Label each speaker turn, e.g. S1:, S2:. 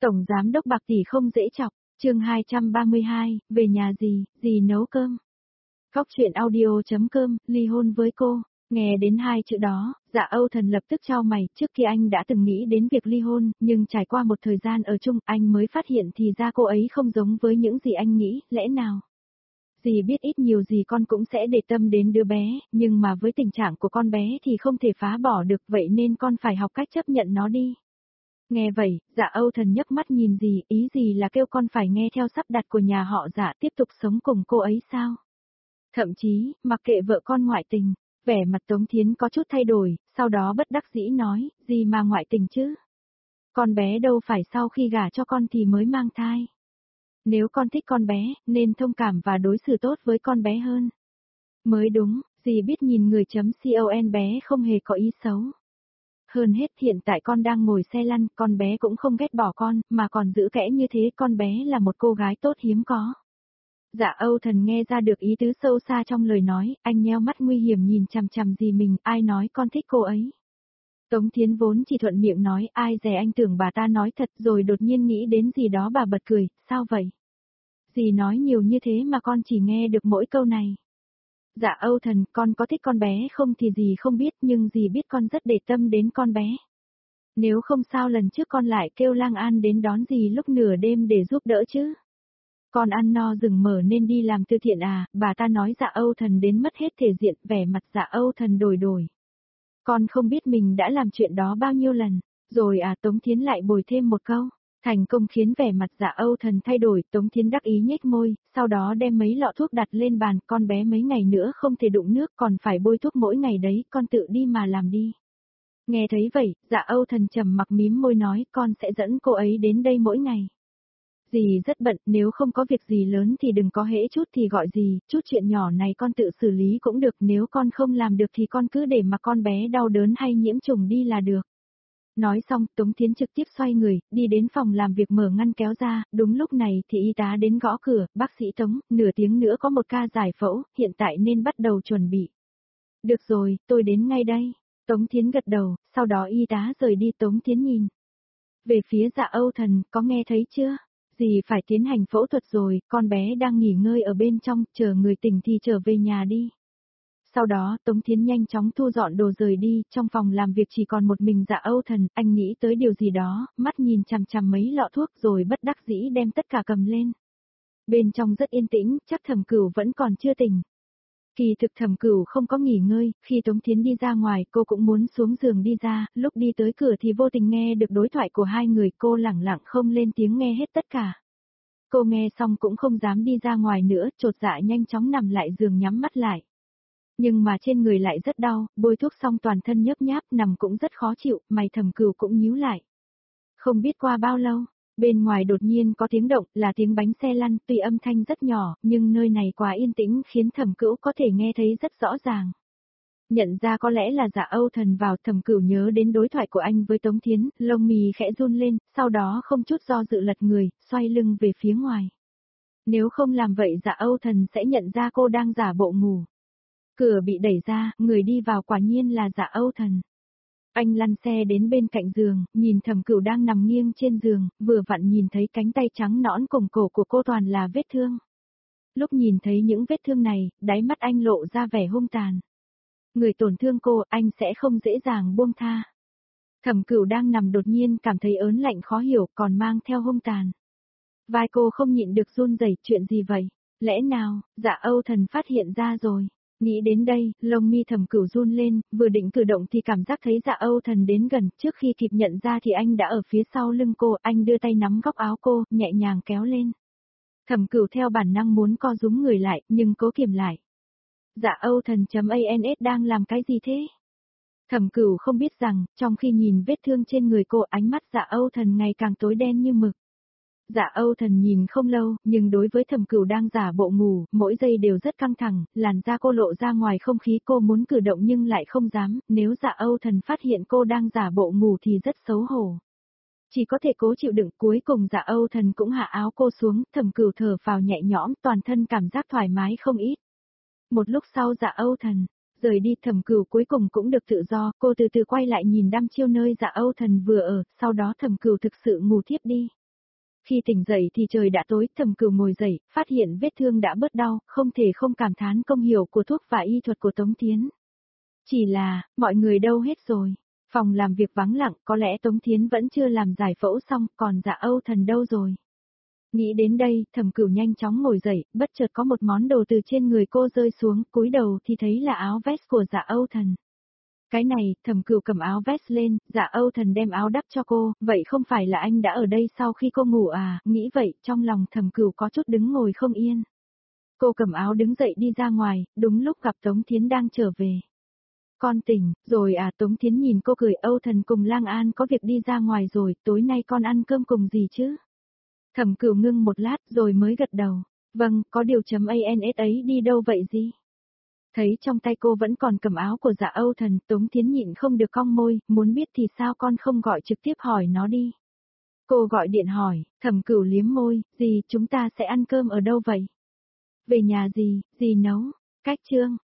S1: Tổng giám đốc Bạc tỷ không dễ chọc, chương 232, về nhà gì nấu cơm. Góc truyện audio.com, ly hôn với cô. Nghe đến hai chữ đó, Dạ Âu Thần lập tức chau mày, trước kia anh đã từng nghĩ đến việc ly hôn, nhưng trải qua một thời gian ở chung, anh mới phát hiện thì ra cô ấy không giống với những gì anh nghĩ, lẽ nào? Dì biết ít nhiều gì con cũng sẽ để tâm đến đứa bé, nhưng mà với tình trạng của con bé thì không thể phá bỏ được, vậy nên con phải học cách chấp nhận nó đi. Nghe vậy, Dạ Âu Thần nhấc mắt nhìn dì, ý gì là kêu con phải nghe theo sắp đặt của nhà họ Dạ tiếp tục sống cùng cô ấy sao? Thậm chí, mặc kệ vợ con ngoại tình, vẻ mặt Tống Thiến có chút thay đổi, sau đó bất đắc dĩ nói, gì mà ngoại tình chứ? Con bé đâu phải sau khi gả cho con thì mới mang thai. Nếu con thích con bé, nên thông cảm và đối xử tốt với con bé hơn. Mới đúng, dì biết nhìn người .con bé không hề có ý xấu. Hơn hết hiện tại con đang ngồi xe lăn, con bé cũng không ghét bỏ con, mà còn giữ kẽ như thế, con bé là một cô gái tốt hiếm có. Dạ Âu Thần nghe ra được ý tứ sâu xa trong lời nói, anh nheo mắt nguy hiểm nhìn chằm chằm dì mình, ai nói con thích cô ấy. Tống Thiến vốn chỉ thuận miệng nói, ai dè anh tưởng bà ta nói thật, rồi đột nhiên nghĩ đến gì đó bà bật cười, sao vậy? Dì nói nhiều như thế mà con chỉ nghe được mỗi câu này. Dạ Âu Thần, con có thích con bé không thì dì không biết, nhưng dì biết con rất để tâm đến con bé. Nếu không sao lần trước con lại kêu Lang An đến đón dì lúc nửa đêm để giúp đỡ chứ. Con ăn no rừng mở nên đi làm từ thiện à, bà ta nói Dạ Âu Thần đến mất hết thể diện, vẻ mặt Dạ Âu Thần đổi. Con không biết mình đã làm chuyện đó bao nhiêu lần, rồi à, Tống Thiến lại bồi thêm một câu. Thành công khiến vẻ mặt Dạ Âu Thần thay đổi, Tống Thiến đắc ý nhếch môi, sau đó đem mấy lọ thuốc đặt lên bàn, con bé mấy ngày nữa không thể đụng nước, còn phải bôi thuốc mỗi ngày đấy, con tự đi mà làm đi. Nghe thấy vậy, Dạ Âu Thần trầm mặc mím môi nói, con sẽ dẫn cô ấy đến đây mỗi ngày. Dì rất bận, nếu không có việc gì lớn thì đừng có hễ chút thì gọi dì, chút chuyện nhỏ này con tự xử lý cũng được, nếu con không làm được thì con cứ để mà con bé đau đớn hay nhiễm trùng đi là được. Nói xong, Tống Thiến trực tiếp xoay người, đi đến phòng làm việc mở ngăn kéo ra, đúng lúc này thì y tá đến gõ cửa, bác sĩ Tống, nửa tiếng nữa có một ca giải phẫu, hiện tại nên bắt đầu chuẩn bị. Được rồi, tôi đến ngay đây. Tống Thiến gật đầu, sau đó y tá rời đi. Tống Thiến nhìn về phía Dạ Âu Thần, có nghe thấy chưa? Dì phải tiến hành phẫu thuật rồi, con bé đang nghỉ ngơi ở bên trong, chờ người tỉnh thì trở về nhà đi. Sau đó, Tống Thiến nhanh chóng thu dọn đồ rời đi, trong phòng làm việc chỉ còn một mình Dạ Âu Thần, anh nghĩ tới điều gì đó, mắt nhìn chằm chằm mấy lọ thuốc rồi bất đắc dĩ đem tất cả cầm lên. Bên trong rất yên tĩnh, chắc Thẩm Cửu vẫn còn chưa tỉnh. Kỳ thực Thẩm Cửu không có nghỉ ngơi, khi Tống Thiến đi ra ngoài cô cũng muốn xuống giường đi ra, lúc đi tới cửa thì vô tình nghe được đối thoại của hai người, cô lẳng lặng không lên tiếng nghe hết tất cả. Cô nghe xong cũng không dám đi ra ngoài nữa, chột dạ nhanh chóng nằm lại giường nhắm mắt lại. Nhưng mà trên người lại rất đau, bôi thuốc xong toàn thân nhớp nháp, nằm cũng rất khó chịu, mày Thẩm Cửu cũng nhíu lại. Không biết qua bao lâu, bên ngoài đột nhiên có tiếng động, là tiếng bánh xe lăn, tuy âm thanh rất nhỏ, nhưng nơi này quá yên tĩnh khiến Thẩm Cửu có thể nghe thấy rất rõ ràng. Nhận ra có lẽ là Dạ Âu Thần vào, Thẩm Cửu nhớ đến đối thoại của anh với Tống Thiến, lông mì khẽ run lên, sau đó không chút do dự lật người, xoay lưng về phía ngoài. Nếu không làm vậy Dạ Âu Thần sẽ nhận ra cô đang giả bộ ngủ. Cửa bị đẩy ra, người đi vào quả nhiên là Dạ Âu Thần. Anh lăn xe đến bên cạnh giường, nhìn Thẩm Cửu đang nằm nghiêng trên giường, vừa vặn nhìn thấy cánh tay trắng nõn cùng cổ của cô toàn là vết thương. Lúc nhìn thấy những vết thương này, đáy mắt anh lộ ra vẻ hung tàn. Người tổn thương cô, anh sẽ không dễ dàng buông tha. Thẩm Cửu đang nằm đột nhiên cảm thấy ớn lạnh khó hiểu, còn mang theo hung tàn. Vai cô không nhịn được run rẩy, chuyện gì vậy? Lẽ nào, Dạ Âu Thần phát hiện ra rồi? Nghĩ đến đây, lông mi Thẩm Cửu run lên, vừa định cử động thì cảm giác thấy Dạ Âu Thần đến gần, trước khi kịp nhận ra thì anh đã ở phía sau lưng cô, anh đưa tay nắm góc áo cô, nhẹ nhàng kéo lên. Thẩm Cửu theo bản năng muốn co rúm người lại, nhưng cố kiềm lại. Dạ Âu Thần.ans đang làm cái gì thế? Thẩm Cửu không biết rằng, trong khi nhìn vết thương trên người cô, ánh mắt Dạ Âu Thần ngày càng tối đen như mực. Dạ Âu Thần nhìn không lâu, nhưng đối với Thẩm Cửu đang giả bộ ngủ, mỗi giây đều rất căng thẳng, làn da cô lộ ra ngoài không khí, cô muốn cử động nhưng lại không dám, nếu Dạ Âu Thần phát hiện cô đang giả bộ ngủ thì rất xấu hổ. Chỉ có thể cố chịu đựng, cuối cùng Dạ Âu Thần cũng hạ áo cô xuống, Thẩm Cửu thở phào nhẹ nhõm, toàn thân cảm giác thoải mái không ít. Một lúc sau Dạ Âu Thần rời đi, Thẩm Cửu cuối cùng cũng được tự do, cô từ từ quay lại nhìn đăm chiêu nơi Dạ Âu Thần vừa ở, sau đó Thẩm Cửu thực sự ngủ thiếp đi. Khi tỉnh dậy thì trời đã tối, Thẩm Cửu ngồi dậy, phát hiện vết thương đã bớt đau, không thể không cảm thán công hiệu của thuốc và y thuật của Tống Thiến. Chỉ là, mọi người đâu hết rồi? Phòng làm việc vắng lặng, có lẽ Tống Thiến vẫn chưa làm giải phẫu xong, còn Dạ Âu Thần đâu rồi? Nghĩ đến đây, Thẩm Cửu nhanh chóng ngồi dậy, bất chợt có một món đồ từ trên người cô rơi xuống, cúi đầu thì thấy là áo vest của Dạ Âu Thần. Cái này, Thẩm Cửu cầm áo vest lên, Dạ Âu Thần đem áo đắp cho cô, vậy không phải là anh đã ở đây sau khi cô ngủ à? Nghĩ vậy, trong lòng Thẩm Cửu có chút đứng ngồi không yên. Cô cầm áo đứng dậy đi ra ngoài, đúng lúc gặp Tống Thiến đang trở về. Con tỉnh, rồi à? Tống Thiến nhìn cô cười. Âu Thần cùng Lang An có việc đi ra ngoài rồi, tối nay con ăn cơm cùng gì chứ? Thẩm Cửu ngưng một lát rồi mới gật đầu. Vâng, có điều .ans ấy đi đâu vậy gì? Thấy trong tay cô vẫn còn cầm áo của Dạ Âu Thần, Tống Thiến nhịn không được cong môi, muốn biết thì sao con không gọi trực tiếp hỏi nó đi. Cô gọi điện hỏi, Thẩm Cửu liếm môi, dì chúng ta sẽ ăn cơm ở đâu vậy? Về nhà dì nấu. Cách Trương.